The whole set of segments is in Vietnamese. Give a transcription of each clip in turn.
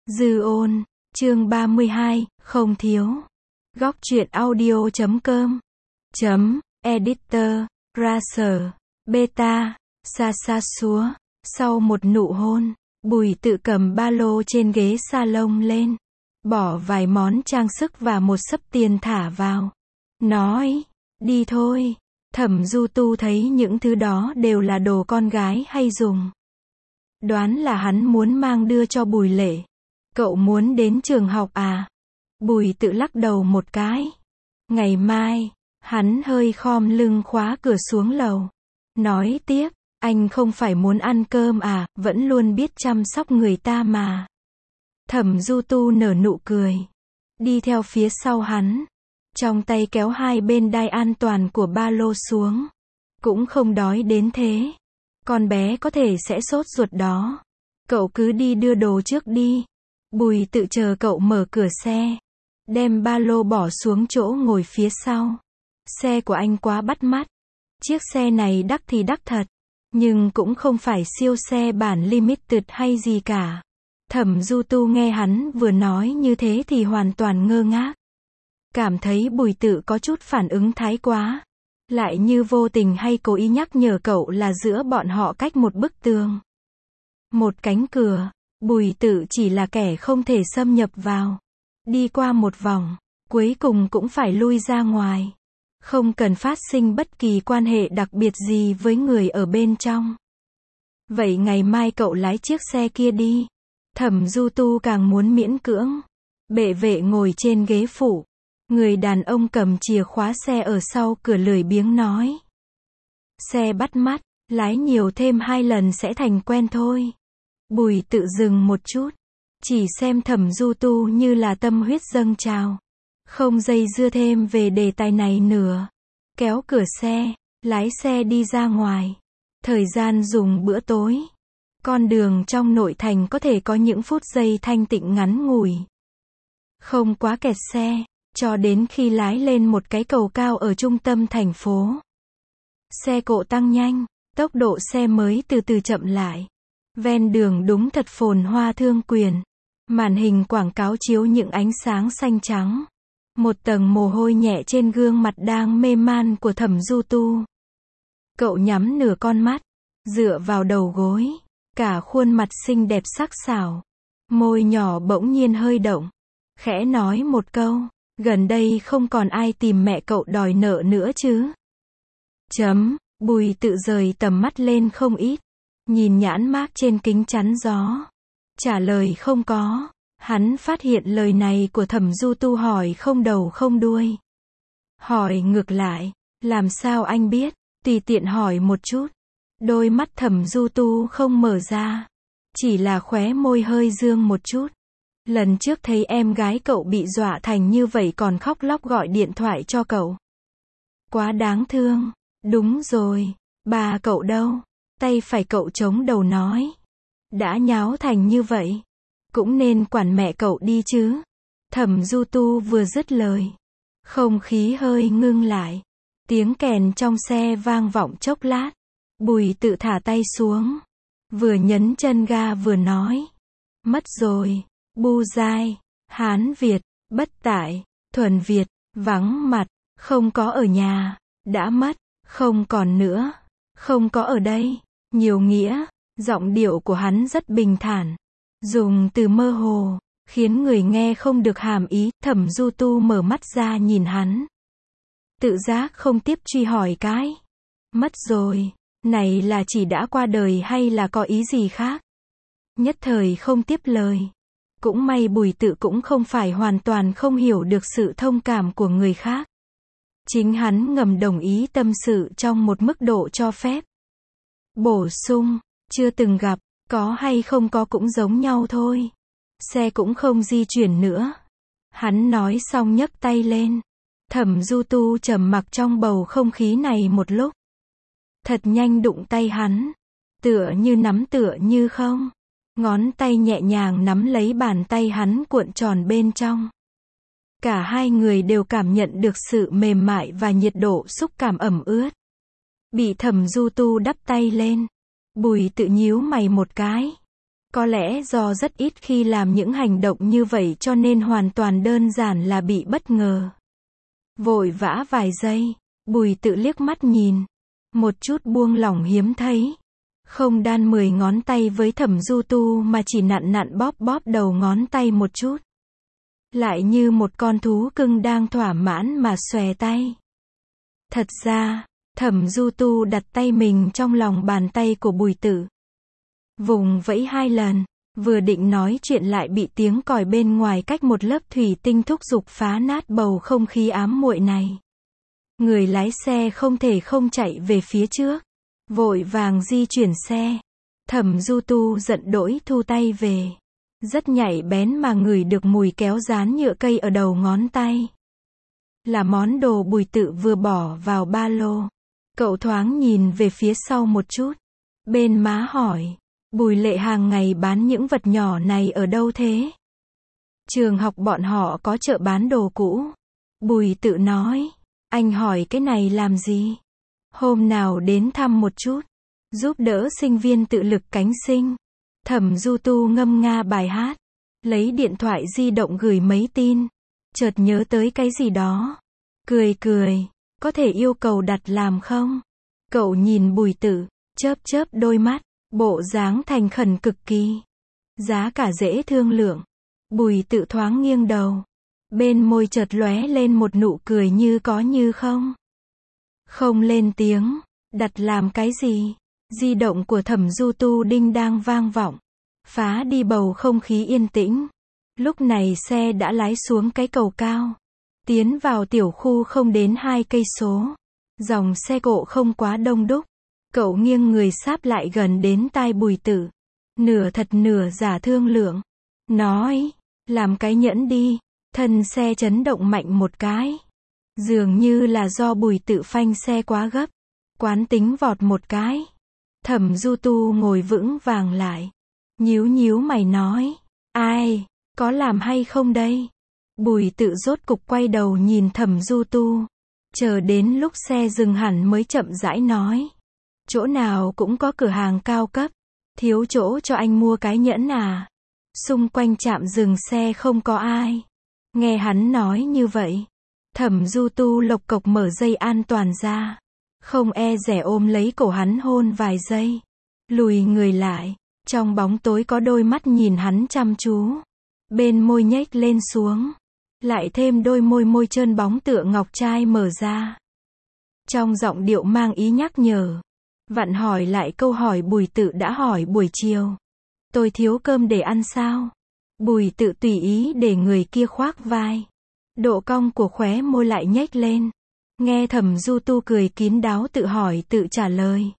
Dư ôn, chương 32, không thiếu. Góc truyện audio.com Editor, Racer, Beta, Sa Súa. Sau một nụ hôn, Bùi Tự cầm ba lô trên ghế salon lên, bỏ vài món trang sức và một xấp tiền thả vào. Nói, đi thôi. Thẩm Du Tu thấy những thứ đó đều là đồ con gái hay dùng. Đoán là hắn muốn mang đưa cho Bùi Lệ. Cậu muốn đến trường học à? Bùi Tự lắc đầu một cái. Ngày mai, hắn hơi khom lưng khóa cửa xuống lầu. Nói tiếp, anh không phải muốn ăn cơm à, vẫn luôn biết chăm sóc người ta mà. Thẩm Du Tu nở nụ cười. Đi theo phía sau hắn. Trong tay kéo hai bên đai an toàn của ba lô xuống. Cũng không đói đến thế. Con bé có thể sẽ sốt ruột đó. Cậu cứ đi đưa đồ trước đi. Bùi Tự chờ cậu mở cửa xe. Đem ba lô bỏ xuống chỗ ngồi phía sau. Xe của anh quá bắt mắt. Chiếc xe này đắt thì đắt thật. Nhưng cũng không phải siêu xe bản limited hay gì cả. Thẩm Du Tu nghe hắn vừa nói như thế thì hoàn toàn ngơ ngác. Cảm thấy Bùi Tự có chút phản ứng thái quá. Lại như vô tình hay cố ý nhắc nhở cậu là giữa bọn họ cách một bức tường. Một cánh cửa. Bùi Tự chỉ là kẻ không thể xâm nhập vào. Đi qua một vòng, cuối cùng cũng phải lui ra ngoài. Không cần phát sinh bất kỳ quan hệ đặc biệt gì với người ở bên trong. Vậy ngày mai cậu lái chiếc xe kia đi. Thẩm Du Tu càng muốn miễn cưỡng. Bệ vệ ngồi trên ghế phụ. Người đàn ông cầm chìa khóa xe ở sau cửa lười biếng nói. Xe bắt mắt, lái nhiều thêm 2 lần sẽ thành quen thôi. Bùi Tự dừng một chút. Chỉ xem Thẩm Du Tu như là tâm huyết dâng trào. Không dây dưa thêm về đề tài này nữa. Kéo cửa xe, lái xe đi ra ngoài. Thời gian dùng bữa tối. Con đường trong nội thành có thể có những phút giây thanh tịnh ngắn ngủi. Không quá kẹt xe, cho đến khi lái lên một cái cầu cao ở trung tâm thành phố. Xe cộ tăng nhanh, tốc độ xe mới từ từ chậm lại. Ven đường đúng thật phồn hoa thương quyền. Màn hình quảng cáo chiếu những ánh sáng xanh trắng. Một tầng mồ hôi nhẹ trên gương mặt đang mê man của Thẩm Du Tu. Cậu nhắm nửa con mắt, dựa vào đầu gối. Cả khuôn mặt xinh đẹp sắc sảo. Môi nhỏ bỗng nhiên hơi động. Khẽ nói một câu. Gần đây không còn ai tìm mẹ cậu đòi nợ nữa chứ? Bùi Tự rời tầm mắt lên không ít. Nhìn nhãn mác trên kính chắn gió. Trả lời không có. Hắn phát hiện lời này của Thẩm Du Tu hỏi không đầu không đuôi. Hỏi ngược lại. Làm sao anh biết? Tùy tiện hỏi một chút. Đôi mắt Thẩm Du Tu không mở ra. Chỉ là khóe môi hơi dương một chút. Lần trước thấy em gái cậu bị dọa thành như vậy còn khóc lóc gọi điện thoại cho cậu. Quá đáng thương. Đúng rồi. Bà cậu đâu? Tay phải cậu chống đầu nói. Đã nháo thành như vậy. Cũng nên quản mẹ cậu đi chứ. Thẩm Du Tu vừa dứt lời. Không khí hơi ngưng lại. Tiếng kèn trong xe vang vọng chốc lát. Bùi Tự thả tay xuống. Vừa nhấn chân ga vừa nói. Mất rồi. Bu dai. Hán Việt. Bất tại. Thuần Việt. Vắng mặt. Không có ở nhà. Đã mất. Không còn nữa. Không có ở đây. Nhiều nghĩa. Giọng điệu của hắn rất bình thản. Dùng từ mơ hồ. Khiến người nghe không được hàm ý. Thẩm Du Tu mở mắt ra nhìn hắn. Tự giác không tiếp truy hỏi cái. Mất rồi. Này là chỉ đã qua đời hay là có ý gì khác? Nhất thời không tiếp lời. Cũng may Bùi Tự cũng không phải hoàn toàn không hiểu được sự thông cảm của người khác. Chính hắn ngầm đồng ý tâm sự trong một mức độ cho phép. Bổ sung, chưa từng gặp, có hay không có cũng giống nhau thôi. Xe cũng không di chuyển nữa. Hắn nói xong nhấc tay lên. Thẩm Du Tu trầm mặc trong bầu không khí này một lúc. Thật nhanh đụng tay hắn. Tựa như nắm tựa như không. Ngón tay nhẹ nhàng nắm lấy bàn tay hắn cuộn tròn bên trong. Cả hai người đều cảm nhận được sự mềm mại và nhiệt độ xúc cảm ẩm ướt. Bị Thẩm Du Tu đắp tay lên. Bùi Tự nhíu mày một cái. Có lẽ do rất ít khi làm những hành động như vậy cho nên hoàn toàn đơn giản là bị bất ngờ. Vội vã vài giây, Bùi Tự liếc mắt nhìn. Một chút buông lỏng hiếm thấy. Không đan 10 ngón tay với Thẩm Du Tu mà chỉ nặn nặn bóp bóp đầu ngón tay một chút. Lại như một con thú cưng đang thỏa mãn mà xòe tay. Thật ra, Thẩm Du Tu đặt tay mình trong lòng bàn tay của Bùi Tự. Vùng vẫy 2 lần, vừa định nói chuyện lại bị tiếng còi bên ngoài cách một lớp thủy tinh thúc giục phá nát bầu không khí ám muội này. Người lái xe không thể không chạy về phía trước, vội vàng di chuyển xe. Thẩm Du Tu giận dỗi thu tay về. Rất nhạy bén mà ngửi được mùi kéo dán nhựa cây ở đầu ngón tay. Là món đồ Bùi Tự vừa bỏ vào ba lô. Cậu thoáng nhìn về phía sau một chút. Bên má hỏi, Bùi Lệ hàng ngày bán những vật nhỏ này ở đâu thế? Trường học bọn họ có chợ bán đồ cũ. Bùi Tự nói, anh hỏi cái này làm gì? Hôm nào đến thăm một chút, giúp đỡ sinh viên tự lực cánh sinh. Thẩm Du Tu ngâm nga bài hát, lấy điện thoại di động gửi mấy tin, chợt nhớ tới cái gì đó. Cười cười, có thể yêu cầu đặt làm không? Cậu nhìn Bùi Tự, chớp chớp đôi mắt, bộ dáng thành khẩn cực kỳ. Giá cả dễ thương lượng. Bùi Tự thoáng nghiêng đầu. Bên môi chợt lóe lên một nụ cười như có như không. Không lên tiếng, đặt làm cái gì? Di động của Thẩm Du Tu đinh đang vang vọng, phá đi bầu không khí yên tĩnh. Lúc này xe đã lái xuống cái cầu cao, tiến vào tiểu khu không đến 2 cây số. Dòng xe cộ không quá đông đúc. Cậu nghiêng người sáp lại gần đến tai Bùi Tự, nửa thật nửa giả thương lượng, nói, làm cái nhẫn đi. Thân xe chấn động mạnh một cái. Dường như là do Bùi Tự phanh xe quá gấp, quán tính vọt một cái. Thẩm Du Tu ngồi vững vàng lại, nhíu nhíu mày nói, ai, có làm hay không đây? Bùi Tự rốt cục quay đầu nhìn Thẩm Du Tu, chờ đến lúc xe dừng hẳn mới chậm rãi nói, chỗ nào cũng có cửa hàng cao cấp, thiếu chỗ cho anh mua cái nhẫn à? Xung quanh trạm dừng xe không có ai. Nghe hắn nói như vậy, Thẩm Du Tu lộc cộc mở dây an toàn ra, không e dè ôm lấy cổ hắn hôn vài giây, lùi người lại, trong bóng tối có đôi mắt nhìn hắn chăm chú, bên môi nhếch lên xuống, lại thêm đôi môi trơn bóng tựa ngọc trai mở ra. Trong giọng điệu mang ý nhắc nhở, vặn hỏi lại câu hỏi Bùi Tự đã hỏi buổi chiều. Tôi thiếu cơm để ăn sao? Bùi Tự tùy ý để người kia khoác vai. Độ cong của khóe môi lại nhếch lên. Nghe Thẩm Du Tu cười kín đáo tự hỏi tự trả lời.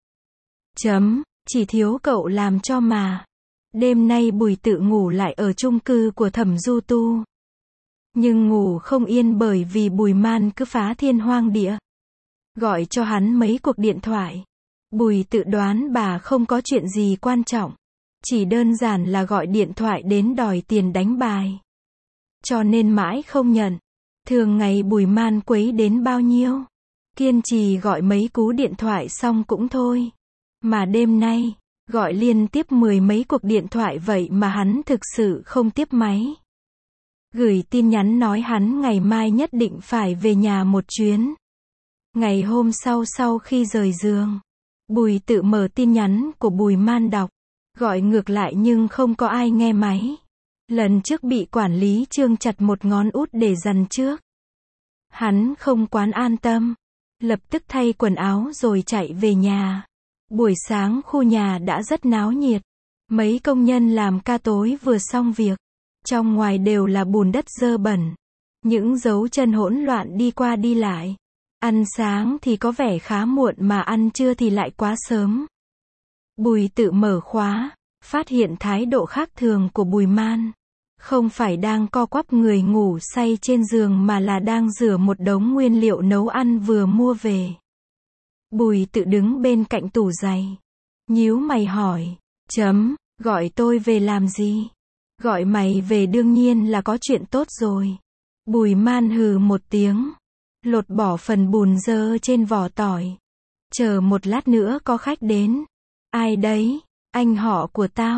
Chỉ thiếu cậu làm cho mà. Đêm nay Bùi Tự ngủ lại ở chung cư của Thẩm Du Tu. Nhưng ngủ không yên bởi vì Bùi Man cứ phá thiên hoang địa. Gọi cho hắn mấy cuộc điện thoại. Bùi Tự đoán bà không có chuyện gì quan trọng. Chỉ đơn giản là gọi điện thoại đến đòi tiền đánh bài. Cho nên mãi không nhận. Thường ngày Bùi Man quấy đến bao nhiêu. Kiên trì gọi mấy cú điện thoại xong cũng thôi. Mà đêm nay, gọi liên tiếp 10 mấy cuộc điện thoại vậy mà hắn thực sự không tiếp máy. Gửi tin nhắn nói hắn ngày mai nhất định phải về nhà một chuyến. Ngày hôm sau khi rời giường, Bùi Tự mở tin nhắn của Bùi Man đọc. Gọi ngược lại nhưng không có ai nghe máy. Lần trước bị quản lý Trương chặt một ngón út để dằn trước. Hắn không quán an tâm. Lập tức thay quần áo rồi chạy về nhà. Buổi sáng khu nhà đã rất náo nhiệt. Mấy công nhân làm ca tối vừa xong việc. Trong ngoài đều là bùn đất dơ bẩn. Những dấu chân hỗn loạn đi qua đi lại. Ăn sáng thì có vẻ khá muộn mà ăn trưa thì lại quá sớm. Bùi Tự mở khóa, phát hiện thái độ khác thường của Bùi Man. Không phải đang co quắp người ngủ say trên giường mà là đang rửa một đống nguyên liệu nấu ăn vừa mua về. Bùi Tự đứng bên cạnh tủ giày. Nhíu mày hỏi, gọi tôi về làm gì? Gọi mày về đương nhiên là có chuyện tốt rồi. Bùi Man hừ một tiếng, lột bỏ phần bùn dơ trên vỏ tỏi. Chờ một lát nữa có khách đến. Ai đấy? Anh họ của tao.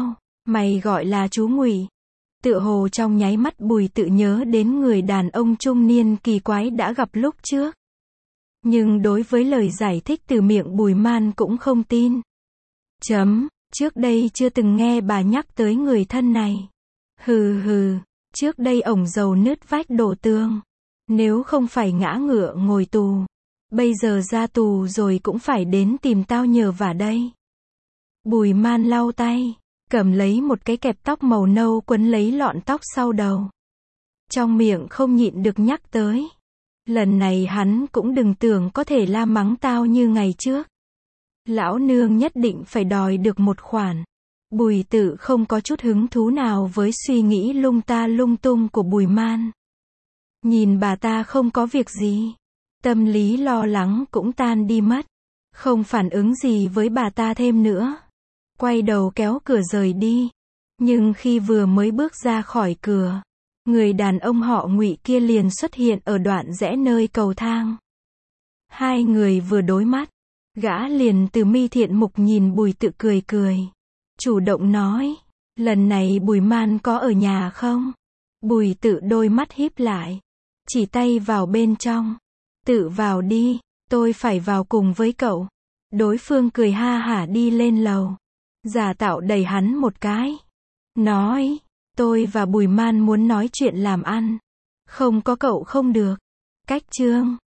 Mày gọi là chú Ngụy. Tựa hồ trong nháy mắt Bùi Tự nhớ đến người đàn ông trung niên kỳ quái đã gặp lúc trước. Nhưng đối với lời giải thích từ miệng Bùi Man cũng không tin. Trước đây chưa từng nghe bà nhắc tới người thân này. Hừ, trước đây ổng dầu nứt vách đổ tường. Nếu không phải ngã ngựa ngồi tù, bây giờ ra tù rồi cũng phải đến tìm tao nhờ vả đây. Bùi Man lau tay, cầm lấy một cái kẹp tóc màu nâu quấn lấy lọn tóc sau đầu. Trong miệng không nhịn được nhắc tới. Lần này hắn cũng đừng tưởng có thể la mắng tao như ngày trước. Lão nương nhất định phải đòi được một khoản. Bùi Tự không có chút hứng thú nào với suy nghĩ lung ta lung tung của Bùi Man. Nhìn bà ta không có việc gì, tâm lý lo lắng cũng tan đi mất. Không phản ứng gì với bà ta thêm nữa. Quay đầu kéo cửa rời đi. Nhưng khi vừa mới bước ra khỏi cửa, người đàn ông họ Ngụy kia liền xuất hiện ở đoạn rẽ nơi cầu thang. Hai người vừa đối mắt, gã liền từ mi thiện mục nhìn Bùi Tự cười cười. Chủ động nói, lần này Bùi Man có ở nhà không? Bùi Tự đôi mắt híp lại, chỉ tay vào bên trong. Tự vào đi, tôi phải vào cùng với cậu. Đối phương cười ha hả đi lên lầu. Giả tạo đẩy hắn một cái. Nói, tôi và Bùi Man muốn nói chuyện làm ăn. Không có cậu không được. Cách chương